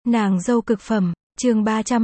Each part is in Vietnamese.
Nàng dâu cực phẩm, chương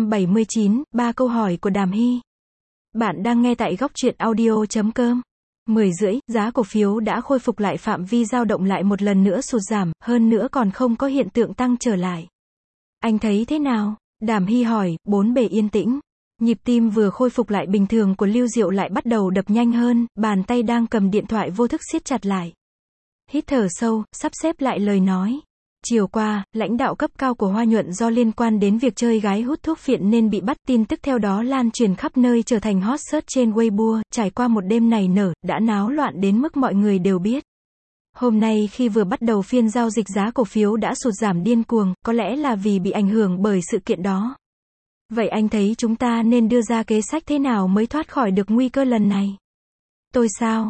379, 3 câu hỏi của Đàm Hy. Bạn đang nghe tại góc truyện audio.com. 10 rưỡi, giá cổ phiếu đã khôi phục lại phạm vi dao động lại một lần nữa sụt giảm, hơn nữa còn không có hiện tượng tăng trở lại. Anh thấy thế nào? Đàm Hy hỏi, bốn bề yên tĩnh. Nhịp tim vừa khôi phục lại bình thường của Lưu Diệu lại bắt đầu đập nhanh hơn, bàn tay đang cầm điện thoại vô thức siết chặt lại. Hít thở sâu, sắp xếp lại lời nói. Chiều qua, lãnh đạo cấp cao của Hoa Nhuận do liên quan đến việc chơi gái hút thuốc phiện nên bị bắt, tin tức theo đó lan truyền khắp nơi trở thành hot search trên Weibo, trải qua một đêm nảy nở, đã náo loạn đến mức mọi người đều biết. Hôm nay khi vừa bắt đầu phiên giao dịch giá cổ phiếu đã sụt giảm điên cuồng, có lẽ là vì bị ảnh hưởng bởi sự kiện đó. Vậy anh thấy chúng ta nên đưa ra kế sách thế nào mới thoát khỏi được nguy cơ lần này? Tôi sao?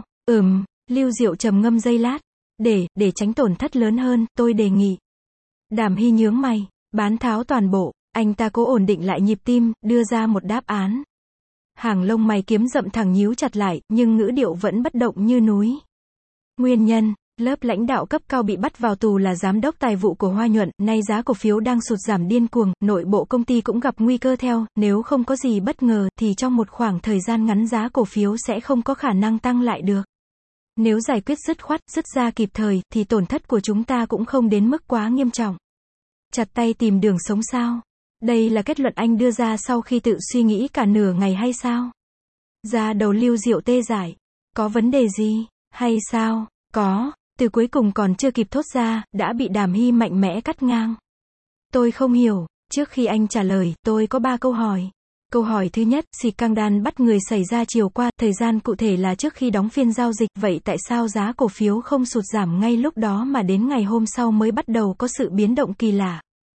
Lưu Diệu trầm ngâm giây lát. Để tránh tổn thất lớn hơn, tôi đề nghị. Đàm Hy nhướng mày, bán tháo toàn bộ, anh ta cố ổn định lại nhịp tim, đưa ra một đáp án. Hàng lông mày kiếm rậm thẳng nhíu chặt lại, nhưng ngữ điệu vẫn bất động như núi. Nguyên nhân, lớp lãnh đạo cấp cao bị bắt vào tù là giám đốc tài vụ của Hoa Nhuận, nay giá cổ phiếu đang sụt giảm điên cuồng, nội bộ công ty cũng gặp nguy cơ theo, nếu không có gì bất ngờ, thì trong một khoảng thời gian ngắn giá cổ phiếu sẽ không có khả năng tăng lại được. Nếu giải quyết dứt khoát, dứt ra kịp thời, thì tổn thất của chúng ta cũng không đến mức quá nghiêm trọng. Chặt tay tìm đường sống sao? Đây là kết luận anh đưa ra sau khi tự suy nghĩ cả nửa ngày hay sao? Da đầu Lưu Diệu tê dại. Có vấn đề gì? Hay sao? Có. Từ cuối cùng còn chưa kịp thốt ra, đã bị Đàm Hy mạnh mẽ cắt ngang. Tôi không hiểu. Trước khi anh trả lời, tôi có 3 câu hỏi. Câu hỏi thứ nhất, scandal bắt người xảy ra chiều qua, thời gian cụ thể là trước khi đóng phiên giao dịch, vậy tại sao giá cổ phiếu không sụt giảm ngay lúc đó mà đến ngày hôm sau mới bắt đầu có sự biến động kỳ lạ?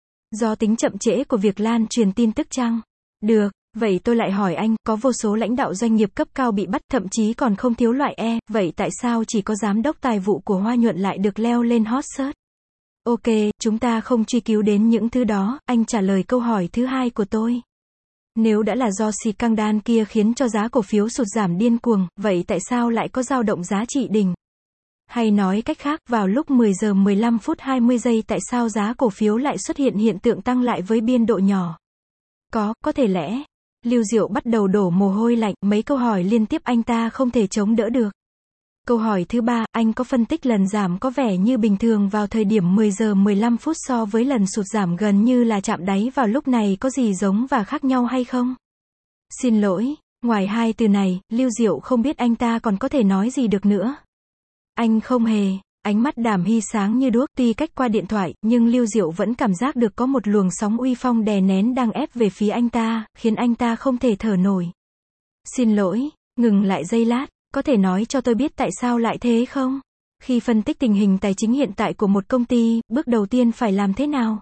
Do tính chậm trễ của việc lan truyền tin tức chăng? Được, vậy tôi lại hỏi anh, có vô số lãnh đạo doanh nghiệp cấp cao bị bắt, thậm chí còn không thiếu loại E, vậy tại sao chỉ có giám đốc tài vụ của Hoa Nhuận lại được leo lên hot search? Ok, chúng ta không truy cứu đến những thứ đó, anh trả lời câu hỏi thứ hai của tôi. Nếu đã là do scandal kia khiến cho giá cổ phiếu sụt giảm điên cuồng, vậy tại sao lại có dao động giá trị đỉnh? Hay nói cách khác, vào lúc 10 giờ 15 phút 20 giây tại sao giá cổ phiếu lại xuất hiện hiện tượng tăng lại với biên độ nhỏ? Có thể lẽ. Lưu Diệu bắt đầu đổ mồ hôi lạnh, mấy câu hỏi liên tiếp anh ta không thể chống đỡ được. Câu hỏi thứ 3, anh có phân tích lần giảm có vẻ như bình thường vào thời điểm 10 giờ 15 phút so với lần sụt giảm gần như là chạm đáy vào lúc này có gì giống và khác nhau hay không? Xin lỗi, ngoài hai từ này, Lưu Diệu không biết anh ta còn có thể nói gì được nữa. Anh không hề. Ánh mắt Đàm Hy sáng như đuốc, tuy cách qua điện thoại, nhưng Lưu Diệu vẫn cảm giác được có một luồng sóng uy phong đè nén đang ép về phía anh ta, khiến anh ta không thể thở nổi. Xin lỗi, ngừng lại giây lát. Có thể nói cho tôi biết tại sao lại thế không? Khi phân tích tình hình tài chính hiện tại của một công ty, bước đầu tiên phải làm thế nào?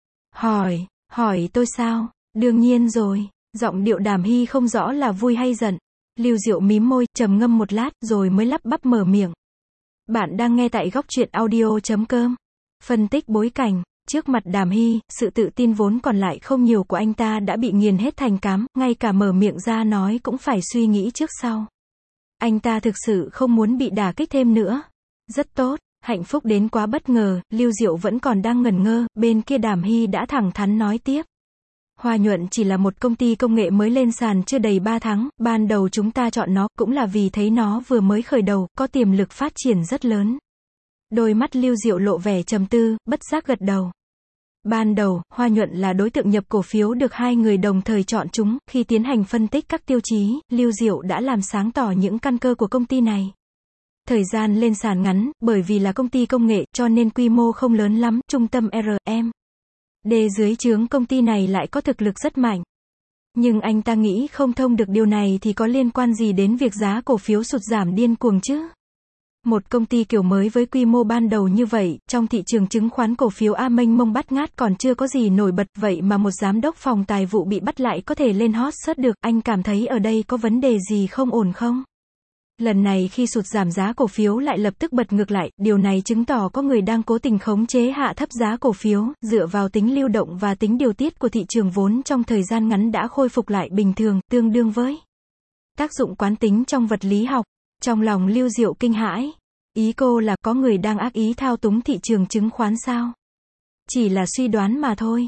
Hỏi tôi sao? Đương nhiên rồi. Giọng điệu Đàm Hy không rõ là vui hay giận. Lưu Diệu mím môi, trầm ngâm một lát, rồi mới lắp bắp mở miệng. Bạn đang nghe tại góc truyện audio.com. Phân tích bối cảnh. Trước mặt Đàm Hy, sự tự tin vốn còn lại không nhiều của anh ta đã bị nghiền hết thành cám, ngay cả mở miệng ra nói cũng phải suy nghĩ trước sau. Anh ta thực sự không muốn bị đả kích thêm nữa. Rất tốt, hạnh phúc đến quá bất ngờ, Lưu Diệu vẫn còn đang ngẩn ngơ, bên kia Đàm Hy đã thẳng thắn nói tiếp. Hoa Nhuận chỉ là một công ty công nghệ mới lên sàn chưa đầy 3 tháng, ban đầu chúng ta chọn nó cũng là vì thấy nó vừa mới khởi đầu, có tiềm lực phát triển rất lớn. Đôi mắt Lưu Diệu lộ vẻ trầm tư, bất giác gật đầu. Ban đầu, Hoa Nhuận là đối tượng nhập cổ phiếu được hai người đồng thời chọn chúng, khi tiến hành phân tích các tiêu chí, Lưu Diệu đã làm sáng tỏ những căn cơ của công ty này. Thời gian lên sàn ngắn, bởi vì là công ty công nghệ, cho nên quy mô không lớn lắm, trung tâm R&D dưới trướng công ty này lại có thực lực rất mạnh. Nhưng anh ta nghĩ không thông được điều này thì có liên quan gì đến việc giá cổ phiếu sụt giảm điên cuồng chứ? Một công ty kiểu mới với quy mô ban đầu như vậy, trong thị trường chứng khoán cổ phiếu mênh mông bát ngát còn chưa có gì nổi bật, vậy mà một giám đốc phòng tài vụ bị bắt lại có thể lên hot search được, anh cảm thấy ở đây có vấn đề gì không ổn không? Lần này khi sụt giảm giá cổ phiếu lại lập tức bật ngược lại, điều này chứng tỏ có người đang cố tình khống chế hạ thấp giá cổ phiếu, dựa vào tính lưu động và tính điều tiết của thị trường vốn trong thời gian ngắn đã khôi phục lại bình thường, tương đương với tác dụng quán tính trong vật lý học. Trong lòng Lưu Diệu kinh hãi. Ý cô là có người đang ác ý thao túng thị trường chứng khoán sao? Chỉ là suy đoán mà thôi.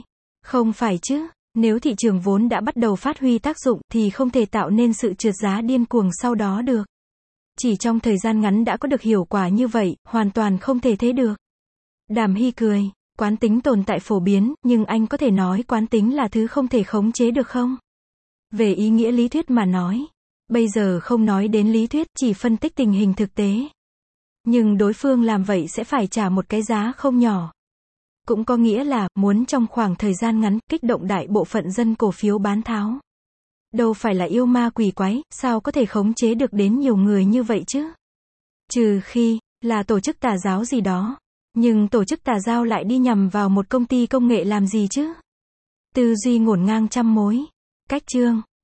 Không phải chứ, nếu thị trường vốn đã bắt đầu phát huy tác dụng thì không thể tạo nên sự trượt giá điên cuồng sau đó được. Chỉ trong thời gian ngắn đã có được hiệu quả như vậy, hoàn toàn không thể thế được. Đàm Hy cười, quán tính tồn tại phổ biến, nhưng anh có thể nói quán tính là thứ không thể khống chế được không? Về ý nghĩa lý thuyết mà nói, bây giờ không nói đến lý thuyết, chỉ phân tích tình hình thực tế. Nhưng đối phương làm vậy sẽ phải trả một cái giá không nhỏ. Cũng có nghĩa là, muốn trong khoảng thời gian ngắn, kích động đại bộ phận dân cổ phiếu bán tháo. Đâu phải là yêu ma quỷ quái, sao có thể khống chế được đến nhiều người như vậy chứ? Trừ khi, là tổ chức tà giáo gì đó. Nhưng tổ chức tà giáo lại đi nhằm vào một công ty công nghệ làm gì chứ? Tư duy ngổn ngang trăm mối. Cách chương